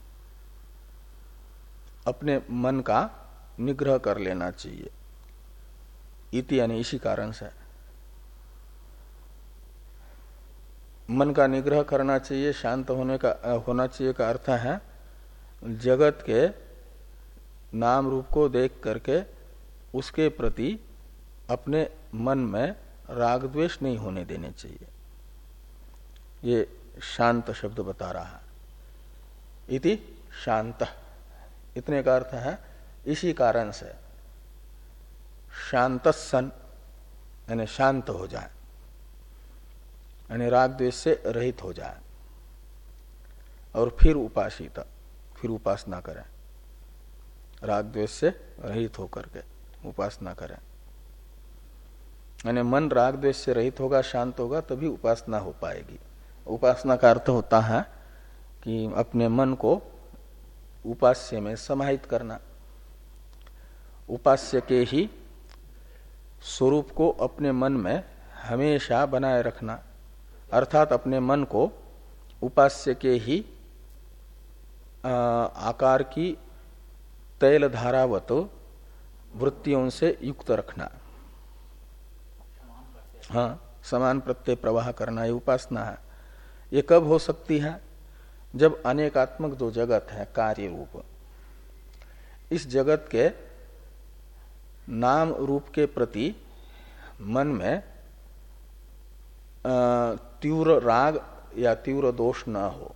अपने मन का निग्रह कर लेना चाहिए। इति यानी इसी कारण से मन का निग्रह करना चाहिए, शांत होने का होना चाहिए का अर्थ है जगत के नाम रूप को देख करके उसके प्रति अपने मन में राग द्वेष नहीं होने देने चाहिए। ये शांत शब्द बता रहा है। इति शांत, इतने का अर्थ है इसी कारण से शांत सन यानी शांत हो जाए, यानी राग द्वेष से रहित हो जाए और फिर उपासित, फिर उपासना करें। राग द्वेष से रहित होकर के उपासना करें, यानी मन राग द्वेष से रहित होगा, शांत होगा, तभी उपासना हो पाएगी। उपासना का अर्थ होता है कि अपने मन को उपास्य में समाहित करना, उपास्य के ही स्वरूप को अपने मन में हमेशा बनाए रखना, अर्थात अपने मन को उपास्य के ही आ, आकार की तैल धारावत वृत्तियों से युक्त रखना। हाँ, समान प्रत्यय प्रवाह करना ये उपासना है। ये कब हो सकती है? जब अनेकात्मक जो जगत है कार्य रूप, इस जगत के नाम रूप के प्रति मन में तीव्र राग या तीव्र दोष न हो।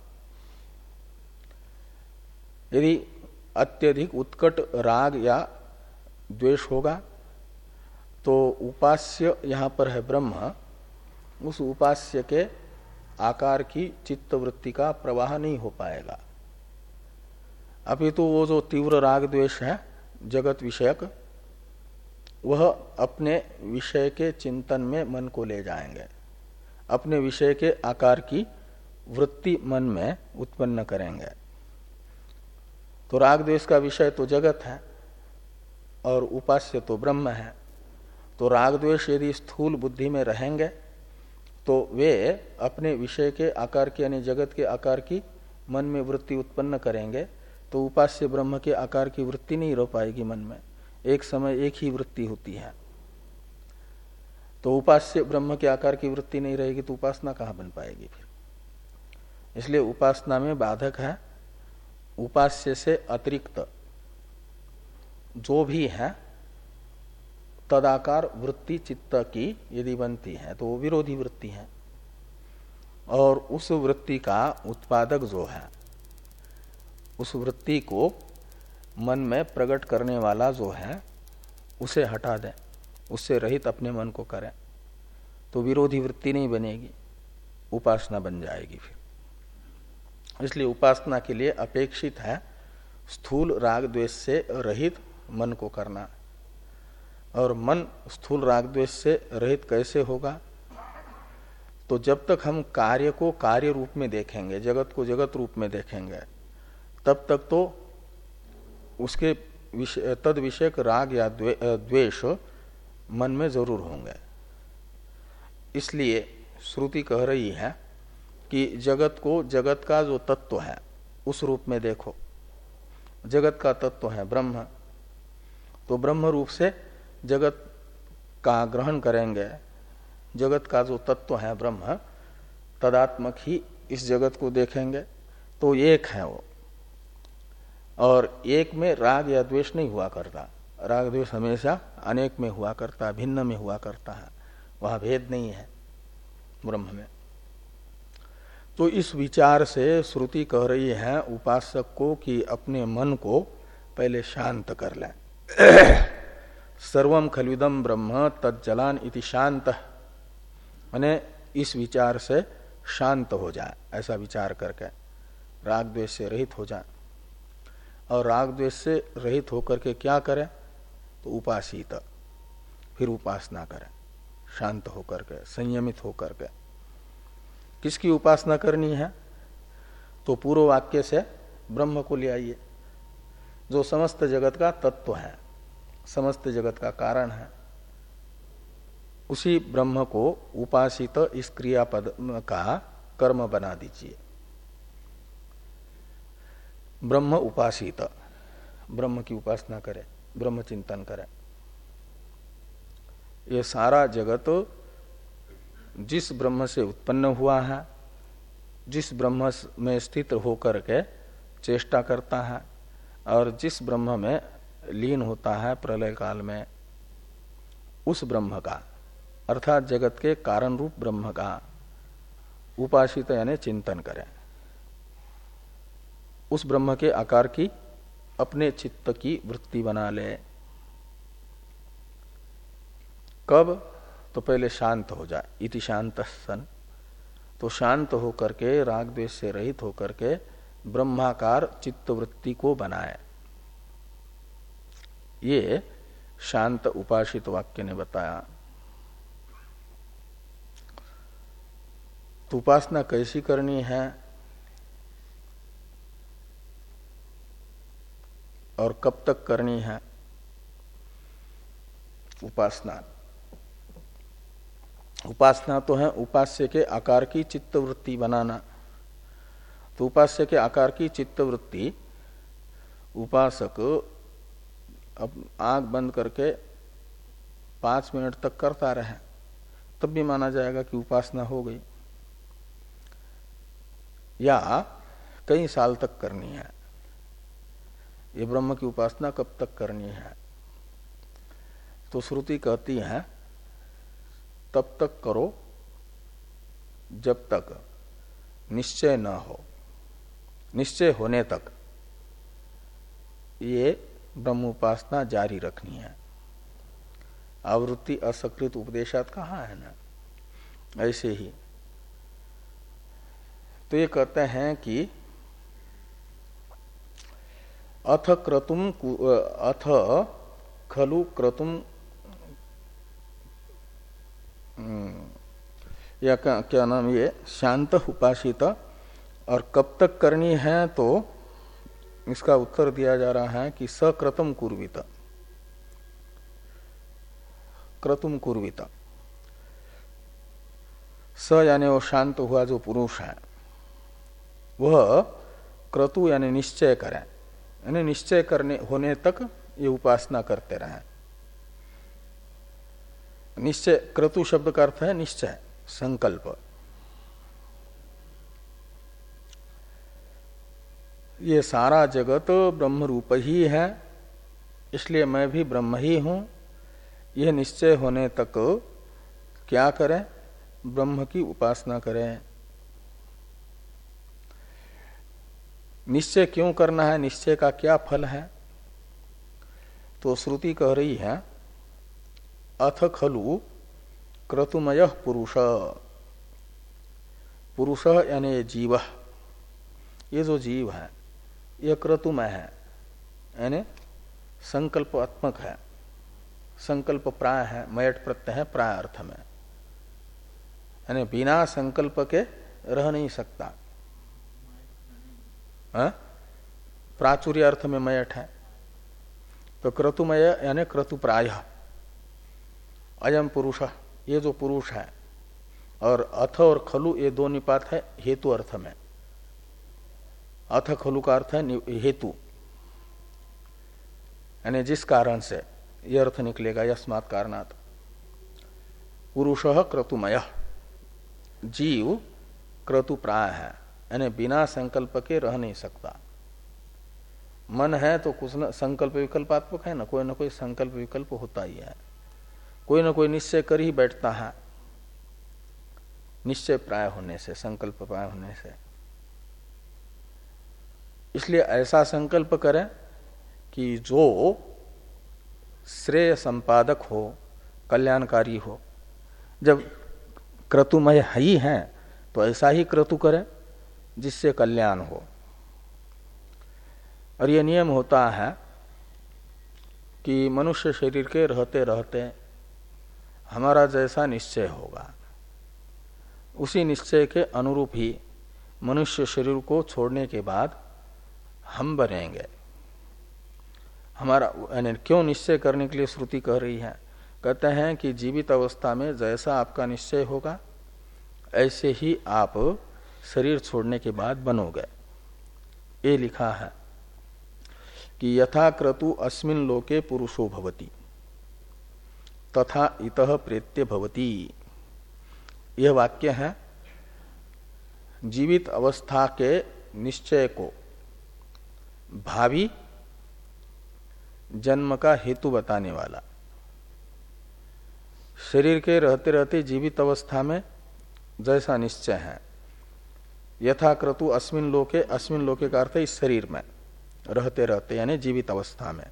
यदि अत्यधिक उत्कट राग या द्वेष होगा तो उपास्य यहां पर है ब्रह्म, उस उपास्य के आकार की चित्त वृत्ति का प्रवाह नहीं हो पाएगा। अभी तो वो जो तीव्र राग द्वेष है जगत विषयक, वह अपने विषय के चिंतन में मन को ले जाएंगे, अपने विषय के आकार की वृत्ति मन में उत्पन्न करेंगे। तो राग द्वेष का विषय तो जगत है और उपास्य तो ब्रह्म है। तो राग द्वेष यदि स्थूल बुद्धि में रहेंगे तो वे अपने विषय के आकार की यानी जगत के आकार की मन में वृत्ति उत्पन्न करेंगे, तो उपास्य ब्रह्म के आकार की वृत्ति नहीं रह पाएगी मन में, एक समय एक ही वृत्ति होती है। तो उपास्य ब्रह्म के आकार की वृत्ति नहीं रहेगी तो उपासना कहाँ बन पाएगी फिर। इसलिए उपासना में बाधक है उपास्य से अतिरिक्त जो भी है तदाकार वृत्ति चित्त की यदि बनती है तो वो विरोधी वृत्ति है, और उस वृत्ति का उत्पादक जो है, उस वृत्ति को मन में प्रकट करने वाला जो है उसे हटा दें, उससे रहित अपने मन को करें, तो विरोधी वृत्ति नहीं बनेगी, उपासना बन जाएगी फिर। इसलिए उपासना के लिए अपेक्षित है स्थूल राग द्वेष से रहित मन को करना। और मन स्थूल राग द्वेष से रहित कैसे होगा? तो जब तक हम कार्य को कार्य रूप में देखेंगे, जगत को जगत रूप में देखेंगे, तब तक तो उसके विषय, तद विषयक राग या द्वेष मन में जरूर होंगे। इसलिए श्रुति कह रही है कि जगत को जगत का जो तत्व है उस रूप में देखो। जगत का तत्व है ब्रह्म, तो ब्रह्म रूप से जगत का ग्रहण करेंगे। जगत का जो तत्व है ब्रह्म, तदात्मक ही इस जगत को देखेंगे तो एक है वो, और एक में राग या द्वेष नहीं हुआ करता। राग द्वेष हमेशा अनेक में हुआ करता है, भिन्न में हुआ करता है, वहां भेद नहीं है ब्रह्म में। तो इस विचार से श्रुति कह रही है उपासक को कि अपने मन को पहले शांत कर लें। सर्वम खलविदम ब्रह्म तज्जलान इति शांत, माने इस विचार से शांत हो जाए, ऐसा विचार करके राग द्वेष से रहित हो जाए। और राग द्वेष से रहित होकर के क्या करें? तो उपासित, फिर उपासना करें शांत होकर के, संयमित होकर के। किसकी उपासना करनी है? तो पूर्व वाक्य से ब्रह्म को ले आइए, जो समस्त जगत का तत्व है, समस्त जगत का कारण है। उसी ब्रह्म को उपासित इस क्रियापद का कर्म बना दीजिए। ब्रह्म उपासित, ब्रह्म की उपासना करे, ब्रह्म चिंतन करे। ये सारा जगत जिस ब्रह्म से उत्पन्न हुआ है, जिस ब्रह्म में स्थित होकर के चेष्टा करता है, और जिस ब्रह्म में लीन होता है प्रलय काल में, उस ब्रह्म का अर्थात जगत के कारण रूप ब्रह्म का उपासित यानी चिंतन करें। उस ब्रह्म के आकार की अपने चित्त की वृत्ति बना ले। कब? तो पहले शांत हो जाए, इति शांत सन। तो शांत होकर के राग द्वेष से रहित होकर के ब्रह्माकार चित्त वृत्ति को बनाए। ये शांत उपासित वाक्य ने बताया। तो उपासना कैसी करनी है और कब तक करनी है? उपासना उपासना तो है उपास्य के आकार की चित्त वृत्ति बनाना। तो उपास्य के आकार की चित्त वृत्ति उपासक अब आंख बंद करके पांच मिनट तक करता रहे, तब भी माना जाएगा कि उपासना हो गई। या कई साल तक करनी है। ये ब्रह्म की उपासना कब तक करनी है? तो श्रुति कहती है तब तक करो जब तक निश्चय न हो, निश्चय होने तक ये ब्रह्म उपासना जारी रखनी है। आवृत्ति असकृत उपदेशात कहाँ है ना, ऐसे ही। तो ये कहते हैं कि अथ क्रतुम अथ खलु क्रतुम या क्या, क्या नाम, ये शांत उपासित, और कब तक करनी है? तो इसका उत्तर दिया जा रहा है कि सक्रतुम कुर्वित, क्रतुम कुर्वित। स यानी वो शांत हुआ जो पुरुष है, वह क्रतु यानी निश्चय करे, यानी निश्चय करने होने तक ये उपासना करते रहे। निश्चय, क्रतु शब्द का अर्थ है निश्चय, संकल्प। ये सारा जगत ब्रह्म रूप ही है, इसलिए मैं भी ब्रह्म ही हूं, यह निश्चय होने तक क्या करें? ब्रह्म की उपासना करें। निश्चय क्यों करना है? निश्चय का क्या फल है? तो श्रुति कह रही है अथ खलु क्रतुमय पुरुष, पुरुष यानी जीव, ये जो जीव है यह क्रतुमय है, यानी संकल्पात्मक है, संकल्प प्राय है, मयट प्रत्यय है प्राय अर्थ में, यानी बिना संकल्प के रह नहीं सकता। हा? प्राचुर्य अर्थ में मयट है। तो क्रतुमय यानी क्रतु प्राय, अयम पुरुष, ये जो पुरुष है, और अथ और खलु ये दो निपात है हेतु अर्थ में। अथ खलु का अर्थ है हेतु, यानी जिस कारण से, यह अर्थ निकलेगा यस्मात् कारणात्। पुरुषः क्रतुमय, जीव क्रतु प्राय है, यानी बिना संकल्प के रह नहीं सकता। मन है तो कुछ न संकल्प विकल्पात्मक है ना, कोई ना कोई संकल्प विकल्प होता ही है, कोई ना कोई निश्चय कर ही बैठता है, निश्चय प्राय होने से, संकल्प प्राय होने से। इसलिए ऐसा संकल्प करें कि जो श्रेय संपादक हो, कल्याणकारी हो। जब क्रतुमय ही है तो ऐसा ही क्रतु करें जिससे कल्याण हो। और यह नियम होता है कि मनुष्य शरीर के रहते रहते हमारा जैसा निश्चय होगा, उसी निश्चय के अनुरूप ही मनुष्य शरीर को छोड़ने के बाद हम बनेंगे। हमारा यानी क्यों निश्चय करने के लिए श्रुति कह रही है? कहते हैं कि जीवित अवस्था में जैसा आपका निश्चय होगा ऐसे ही आप शरीर छोड़ने के बाद बनोगे। ये लिखा है कि यथा क्रतु अस्मिन् लोके पुरुषो भवति तथा इतः प्रेत्य भवति। यह वाक्य है जीवित अवस्था के निश्चय को भावी जन्म का हेतु बताने वाला। शरीर के रहते रहते जीवित अवस्था में जैसा निश्चय है, यथा क्रतु अस्मिन् लोके, अस्मिन् लोके का अर्थ इस शरीर में रहते रहते यानी जीवित अवस्था में।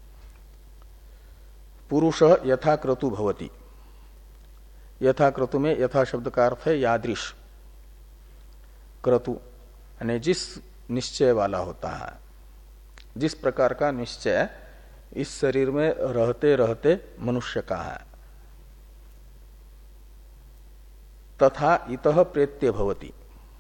पुरुष यथा क्रतु भवति, यथा क्रतु में यथा शब्द का अर्थ है यादृश, क्रतु यानी जिस निश्चय वाला होता है, जिस प्रकार का निश्चय इस शरीर में रहते रहते मनुष्य का है। तथा इतः प्रेत्य भवति,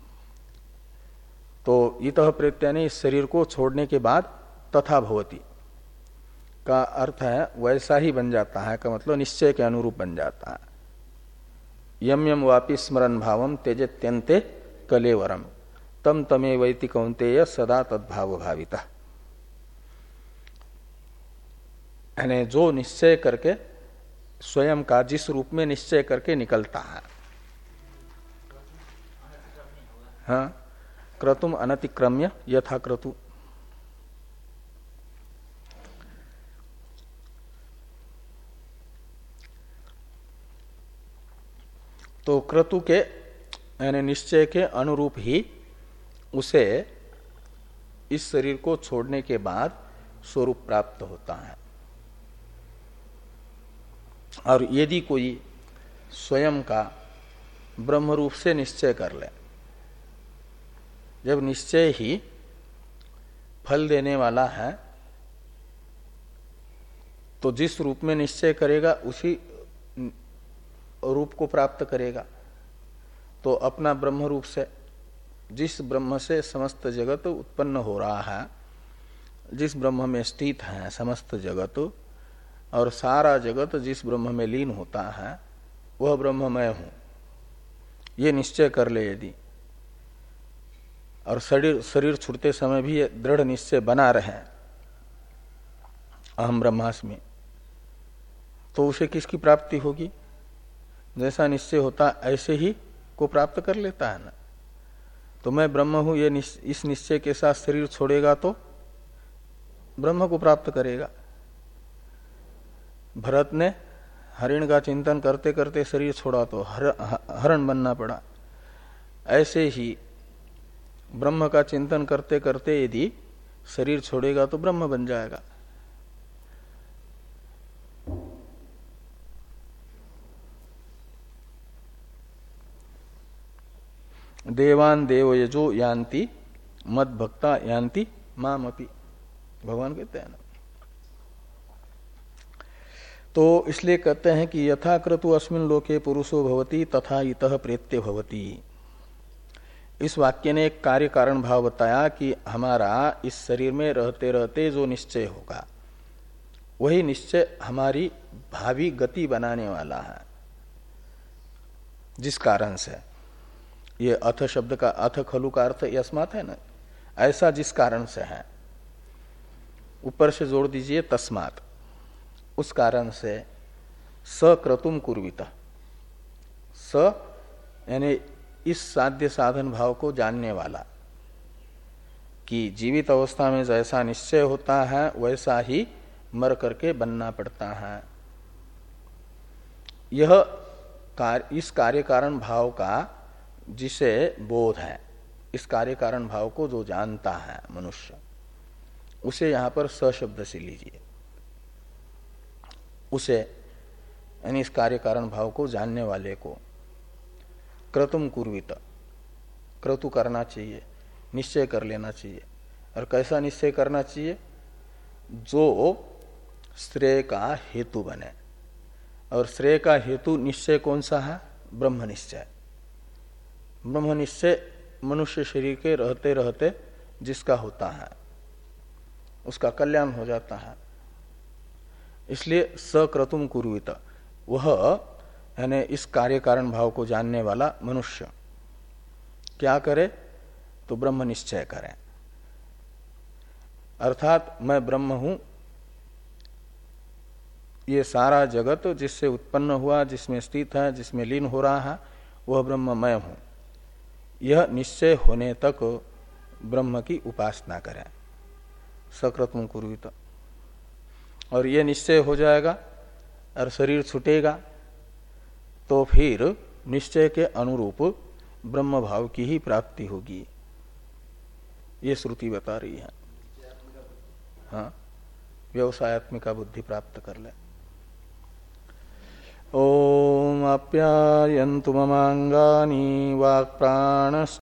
तो इतः प्रेत्य यानी इस शरीर को छोड़ने के बाद तथा भवति का अर्थ है वैसा ही बन जाता है, का मतलब निश्चय के अनुरूप बन जाता है। यम यम वापि स्मरण भावम त्यजेत्यन्ते कलेवरम तम तमे वैति कौन्तेय सदा तद्भाव भाविता। यानी जो निश्चय करके स्वयं का जिस रूप में निश्चय करके निकलता है, हाँ, क्रतुम अनतिक्रम्य यथा क्रतु। तो क्रतु के यानी निश्चय के अनुरूप ही उसे इस शरीर को छोड़ने के बाद स्वरूप प्राप्त होता है। और यदि कोई स्वयं का ब्रह्म रूप से निश्चय कर ले, जब निश्चय ही फल देने वाला है तो जिस रूप में निश्चय करेगा उसी रूप को प्राप्त करेगा। तो अपना ब्रह्म रूप से, जिस ब्रह्म से समस्त जगत उत्पन्न हो रहा है, जिस ब्रह्म में स्थित है समस्त जगत, और सारा जगत जिस ब्रह्म में लीन होता है वह ब्रह्म मैं हूं, ये निश्चय कर ले यदि, और शरीर शरीर छूटते समय भी दृढ़ निश्चय बना रहे अहम ब्रह्मास्मि, तो उसे किसकी प्राप्ति होगी? जैसा निश्चय होता ऐसे ही को प्राप्त कर लेता है ना। तो मैं ब्रह्म हूं ये इस निश्चय के साथ शरीर छोड़ेगा तो ब्रह्म को प्राप्त करेगा। भरत ने हरिण का चिंतन करते करते शरीर छोड़ा तो हर, हरण बनना पड़ा। ऐसे ही ब्रह्म का चिंतन करते करते यदि शरीर छोड़ेगा तो ब्रह्म बन जाएगा। देवान देवयजो यान्ति मद भक्ता यान्ति माम अपि, भगवान कहते हैं ना। तो इसलिए कहते हैं कि यथा क्रतु अस्मिन् लोके पुरुषो भवति तथा इतः प्रेत्य भवति। इस वाक्य ने एक कार्य कारण भाव बताया कि हमारा इस शरीर में रहते रहते जो निश्चय होगा वही निश्चय हमारी भावी गति बनाने वाला है। जिस कारण से ये अथ शब्द का अथ खलु का अर्थ यस्मात् है ना, ऐसा जिस कारण से है, ऊपर से जोड़ दीजिए तस्मात्, उस कारण से सक्रतुम कुर्वित, स यानी इस साध्य साधन भाव को जानने वाला, कि जीवित अवस्था में जैसा निश्चय होता है वैसा ही मर करके बनना पड़ता है। यह कार्य, इस कार्य कारण भाव का जिसे बोध है, इस कार्य कारण भाव को जो जानता है मनुष्य, उसे यहां पर स शब्द से लीजिए। उसे यानी इस कार्य कारण भाव को जानने वाले को क्रतुम कुर्वित, क्रतु करना चाहिए, निश्चय कर लेना चाहिए। और कैसा निश्चय करना चाहिए? जो श्रेय का हेतु बने। और श्रेय का हेतु निश्चय कौन सा है? ब्रह्म निश्चय। ब्रह्म निश्चय मनुष्य शरीर के रहते रहते जिसका होता है उसका कल्याण हो जाता है। इसलिए सक्रतुम कुर्वित, वह यानी इस कार्य कारण भाव को जानने वाला मनुष्य क्या करे? तो ब्रह्म निश्चय करे। अर्थात मैं ब्रह्म हूं, ये सारा जगत जिससे उत्पन्न हुआ, जिसमें स्थित है, जिसमें लीन हो रहा है, वह ब्रह्म मैं हूं, यह निश्चय होने तक ब्रह्म की उपासना करें। सक्रतुम कुर्वित, और ये निश्चय हो जाएगा और शरीर छूटेगा तो फिर निश्चय के अनुरूप ब्रह्म भाव की ही प्राप्ति होगी। ये श्रुति बता रही है। हाँ, व्यवसायत्मिका बुद्धि प्राप्त कर ले। ओम आप्यायन्तु ममांगानि वाक् प्राणश्च